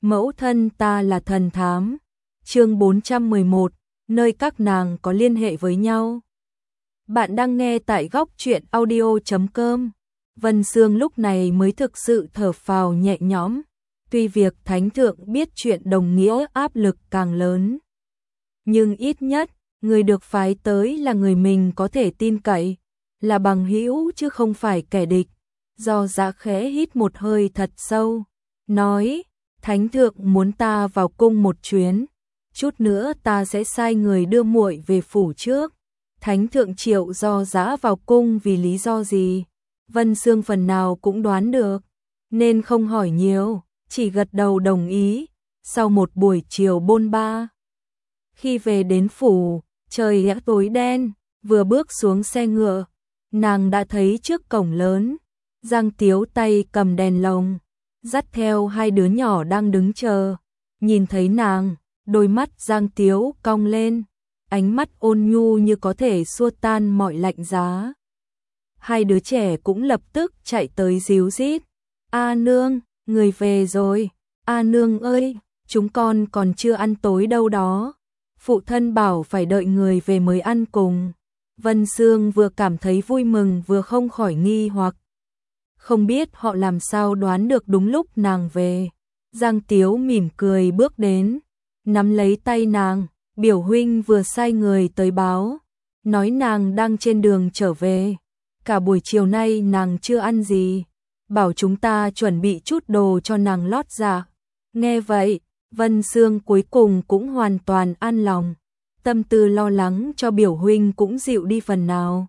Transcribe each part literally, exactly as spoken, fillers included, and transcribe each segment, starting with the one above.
Mẫu thân ta là thần thám. Chương bốn trăm mười một, nơi các nàng có liên hệ với nhau. Bạn đang nghe tại góc truyện audio chấm com. Vân Sương lúc này mới thực sự thở phào nhẹ nhõm. Tuy việc thánh thượng biết chuyện đồng nghĩa áp lực càng lớn, nhưng ít nhất người được phái tới là người mình có thể tin cậy, là bằng hữu chứ không phải kẻ địch. Do Dạ khẽ hít một hơi thật sâu, nói: Thánh thượng muốn ta vào cung một chuyến, chút nữa ta sẽ sai người đưa muội về phủ trước. Thánh thượng triệu Do Dạ vào cung vì lý do gì? Vân Sương phần nào cũng đoán được, nên không hỏi nhiều, chỉ gật đầu đồng ý. Sau một buổi chiều bôn ba, khi về đến phủ, trời đã tối đen, vừa bước xuống xe ngựa, nàng đã thấy trước cổng lớn, Giang Tiếu tay cầm đèn lồng, dắt theo hai đứa nhỏ đang đứng chờ. Nhìn thấy nàng, đôi mắt Giang Tiếu cong lên, ánh mắt ôn nhu như có thể xua tan mọi lạnh giá. Hai đứa trẻ cũng lập tức chạy tới ríu rít: A nương, người về rồi. A nương ơi, chúng con còn chưa ăn tối đâu đó. Phụ thân bảo phải đợi người về mới ăn cùng. Vân Sương vừa cảm thấy vui mừng vừa không khỏi nghi hoặc. Không biết họ làm sao đoán được đúng lúc nàng về. Giang Tiếu mỉm cười bước đến, nắm lấy tay nàng. Biểu huynh vừa sai người tới báo, nói nàng đang trên đường trở về. Cả buổi chiều nay nàng chưa ăn gì, bảo chúng ta chuẩn bị chút đồ cho nàng lót dạ. Nghe vậy, Vân Sương cuối cùng cũng hoàn toàn an lòng. Tâm tư lo lắng cho biểu huynh cũng dịu đi phần nào.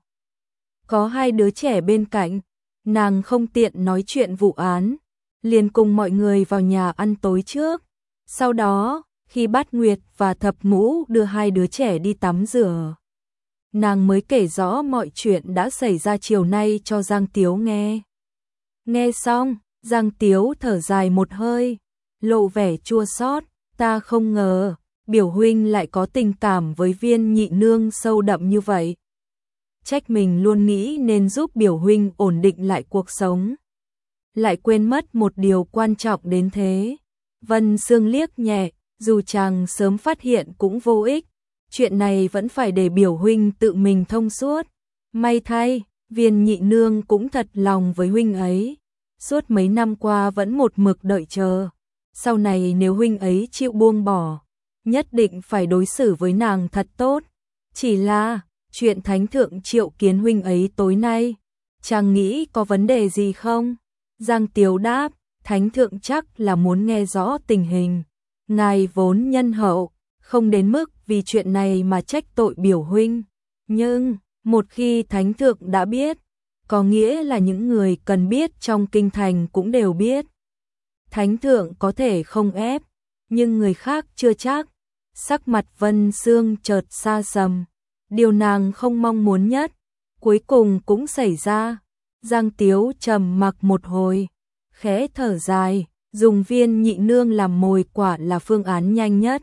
Có hai đứa trẻ bên cạnh, nàng không tiện nói chuyện vụ án, liền cùng mọi người vào nhà ăn tối trước. Sau đó, khi Bát Nguyệt và Thập Ngũ đưa hai đứa trẻ đi tắm rửa, nàng mới kể rõ mọi chuyện đã xảy ra chiều nay cho Giang Tiếu nghe. Nghe xong, Giang Tiếu thở dài một hơi, lộ vẻ chua xót. Ta không ngờ biểu huynh lại có tình cảm với Viên nhị nương sâu đậm như vậy. Trách mình luôn nghĩ nên giúp biểu huynh ổn định lại cuộc sống, lại quên mất một điều quan trọng đến thế. Vân Sương liếc nhẹ, dù chàng sớm phát hiện cũng vô ích, chuyện này vẫn phải để biểu huynh tự mình thông suốt. May thay, Viên nhị nương cũng thật lòng với huynh ấy, suốt mấy năm qua vẫn một mực đợi chờ. Sau này nếu huynh ấy chịu buông bỏ, nhất định phải đối xử với nàng thật tốt. Chỉ là, chuyện thánh thượng triệu kiến huynh ấy tối nay, chàng nghĩ có vấn đề gì không? Giang Tiếu đáp: Thánh thượng chắc là muốn nghe rõ tình hình. Ngài vốn nhân hậu, không đến mức vì chuyện này mà trách tội biểu huynh. Nhưng, một khi thánh thượng đã biết, có nghĩa là những người cần biết trong kinh thành cũng đều biết. Thánh thượng có thể không ép, nhưng người khác chưa chắc. Sắc mặt Vân Sương chợt xa sầm, điều nàng không mong muốn nhất, cuối cùng cũng xảy ra. Giang Tiếu trầm mặc một hồi, khẽ thở dài, dùng Viên nhị nương làm mồi quả là phương án nhanh nhất.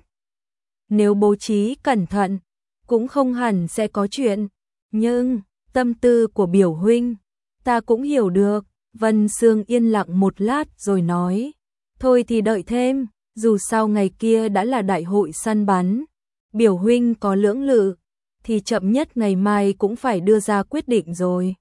Nếu bố trí cẩn thận, cũng không hẳn sẽ có chuyện. Nhưng, tâm tư của biểu huynh, ta cũng hiểu được. Vân Sương yên lặng một lát rồi nói: Thôi thì đợi thêm, dù sao ngày kia đã là đại hội săn bắn. Biểu huynh có lưỡng lự, thì chậm nhất ngày mai cũng phải đưa ra quyết định rồi.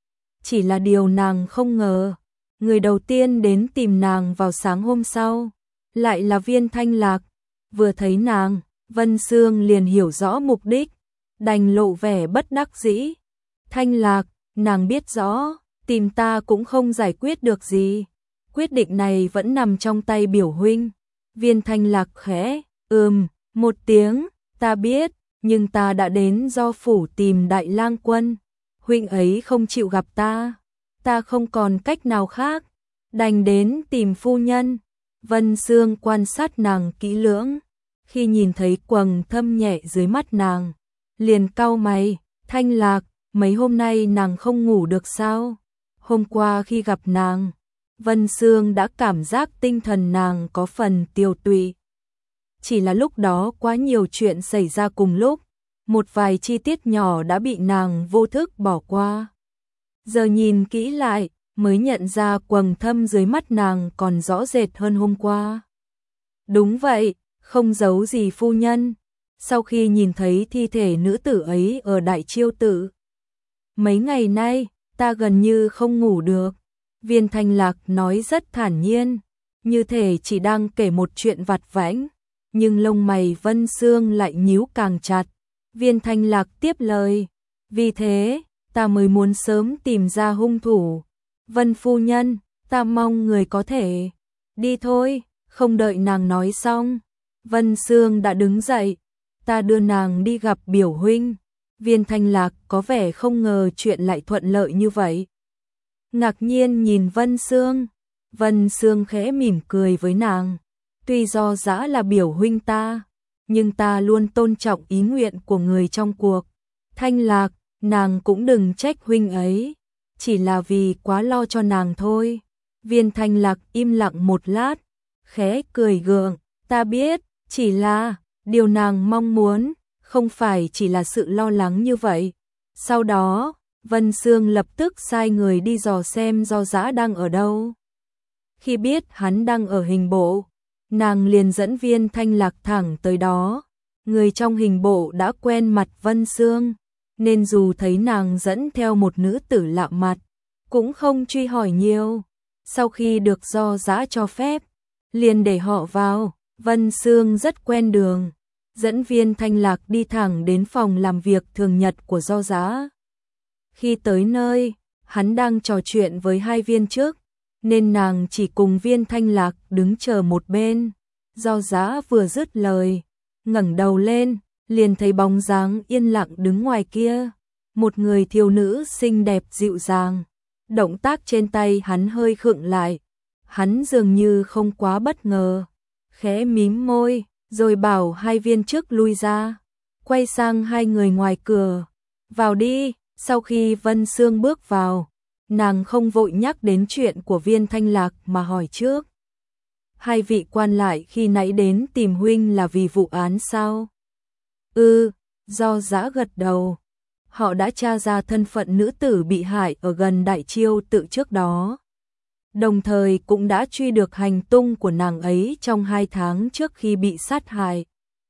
Chỉ là điều nàng không ngờ, người đầu tiên đến tìm nàng vào sáng hôm sau, lại là Viên Thanh Lạc. Vừa thấy nàng, Vân Sương liền hiểu rõ mục đích, đành lộ vẻ bất đắc dĩ. Thanh Lạc, nàng biết rõ, tìm ta cũng không giải quyết được gì. Quyết định này vẫn nằm trong tay biểu huynh. Viên Thanh Lạc khẽ, ừm, một tiếng, ta biết, nhưng ta đã đến do phủ tìm Đại Lang Quân. Huynh ấy không chịu gặp ta, ta không còn cách nào khác, đành đến tìm phu nhân. Vân Sương quan sát nàng kỹ lưỡng, khi nhìn thấy quầng thâm nhẹ dưới mắt nàng, liền cau mày. Thanh Lạc, mấy hôm nay nàng không ngủ được sao? Hôm qua khi gặp nàng, Vân Sương đã cảm giác tinh thần nàng có phần tiều tụy. Chỉ là lúc đó quá nhiều chuyện xảy ra cùng lúc, một vài chi tiết nhỏ đã bị nàng vô thức bỏ qua. Giờ nhìn kỹ lại, mới nhận ra quầng thâm dưới mắt nàng còn rõ rệt hơn hôm qua. Đúng vậy, không giấu gì phu nhân. Sau khi nhìn thấy thi thể nữ tử ấy ở Đại Chiêu Tự, mấy ngày nay, ta gần như không ngủ được. Viên Thanh Lạc nói rất thản nhiên, như thể chỉ đang kể một chuyện vặt vãnh, nhưng lông mày Vân Sương lại nhíu càng chặt. Viên Thanh Lạc tiếp lời, vì thế, ta mới muốn sớm tìm ra hung thủ. Vân phu nhân, ta mong người có thể đi thôi. Không đợi nàng nói xong, Vân Sương đã đứng dậy, ta đưa nàng đi gặp biểu huynh. Viên Thanh Lạc có vẻ không ngờ chuyện lại thuận lợi như vậy. Ngạc nhiên nhìn Vân Sương, Vân Sương khẽ mỉm cười với nàng. Tuy Do Dã là biểu huynh ta, nhưng ta luôn tôn trọng ý nguyện của người trong cuộc. Thanh Lạc, nàng cũng đừng trách huynh ấy, chỉ là vì quá lo cho nàng thôi. Viên Thanh Lạc im lặng một lát, khẽ cười gượng, ta biết, chỉ là, điều nàng mong muốn, không phải chỉ là sự lo lắng như vậy. Sau đó, Vân Sương lập tức sai người đi dò xem Do Dã đang ở đâu. Khi biết hắn đang ở hình bộ, nàng liền dẫn Viên Thanh Lạc thẳng tới đó. Người trong hình bộ đã quen mặt Vân Sương, nên dù thấy nàng dẫn theo một nữ tử lạ mặt, cũng không truy hỏi nhiều. Sau khi được Do Dã cho phép, liền để họ vào. Vân Sương rất quen đường, dẫn Viên Thanh Lạc đi thẳng đến phòng làm việc thường nhật của Do Dã. Khi tới nơi, hắn đang trò chuyện với hai viên chức, nên nàng chỉ cùng Viên Thanh Lạc đứng chờ một bên. Do Dã vừa dứt lời, ngẩng đầu lên, liền thấy bóng dáng yên lặng đứng ngoài kia, một người thiếu nữ xinh đẹp dịu dàng. Động tác trên tay hắn hơi khựng lại, hắn dường như không quá bất ngờ, khẽ mím môi, rồi bảo hai viên chức lui ra, quay sang hai người ngoài cửa, vào đi. Sau khi Vân Sương bước vào, nàng không vội nhắc đến chuyện của Viên Thanh Lạc mà hỏi trước. Hai vị quan lại khi nãy đến tìm huynh là vì vụ án sao? Ừ, Do Dã gật đầu. Họ đã tra ra thân phận nữ tử bị hại ở gần Đại Chiêu Tự trước đó. Đồng thời cũng đã truy được hành tung của nàng ấy trong hai tháng trước khi bị sát hại.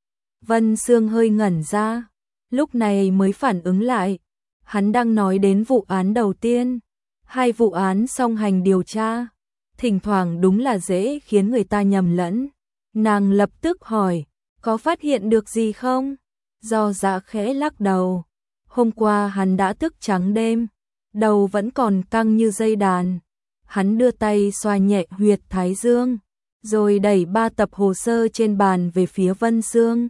Vân Sương hơi ngẩn ra, lúc này mới phản ứng lại. Hắn đang nói đến vụ án đầu tiên, hai vụ án song hành điều tra, thỉnh thoảng đúng là dễ khiến người ta nhầm lẫn. Nàng lập tức hỏi, có phát hiện được gì không? Do Dã khẽ lắc đầu, hôm qua hắn đã thức trắng đêm, đầu vẫn còn căng như dây đàn. Hắn đưa tay xoa nhẹ huyệt thái dương, rồi đẩy ba tập hồ sơ trên bàn về phía Vân Sương.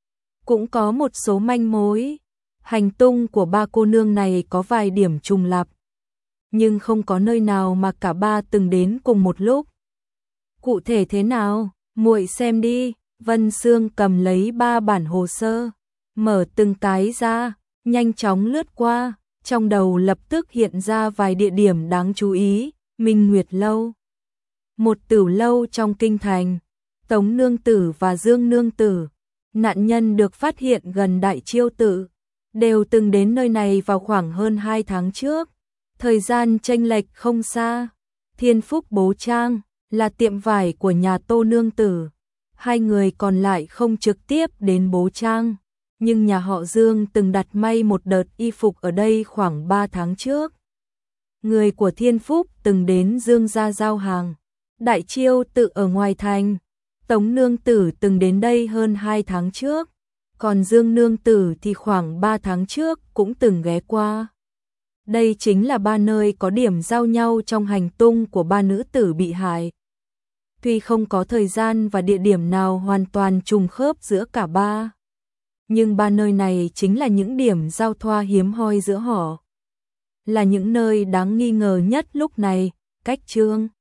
Cũng có một số manh mối. Hành tung của ba cô nương này có vài điểm trùng lặp, nhưng không có nơi nào mà cả ba từng đến cùng một lúc. Cụ thể thế nào, muội xem đi. Vân Sương cầm lấy ba bản hồ sơ, mở từng cái ra, nhanh chóng lướt qua, trong đầu lập tức hiện ra vài địa điểm đáng chú ý. Minh Nguyệt Lâu, một tửu lâu trong kinh thành, Tống Nương Tử và Dương Nương Tử, nạn nhân được phát hiện gần Đại Chiêu Tự, đều từng đến nơi này vào khoảng hơn hai tháng trước. Thời gian chênh lệch không xa. Thiên Phúc Bố Trang là tiệm vải của nhà Tô Nương Tử. Hai người còn lại không trực tiếp đến Bố Trang, nhưng nhà họ Dương từng đặt may một đợt y phục ở đây khoảng ba tháng trước. Người của Thiên Phúc từng đến Dương gia giao hàng. Đại Chiêu Tự ở ngoài thành, Tống Nương Tử từng đến đây hơn hai tháng trước. Còn Dương Nương Tử thì khoảng ba tháng trước cũng từng ghé qua. Đây chính là ba nơi có điểm giao nhau trong hành tung của ba nữ tử bị hại. Tuy không có thời gian và địa điểm nào hoàn toàn trùng khớp giữa cả ba, nhưng ba nơi này chính là những điểm giao thoa hiếm hoi giữa họ. Là những nơi đáng nghi ngờ nhất lúc này. Cách chương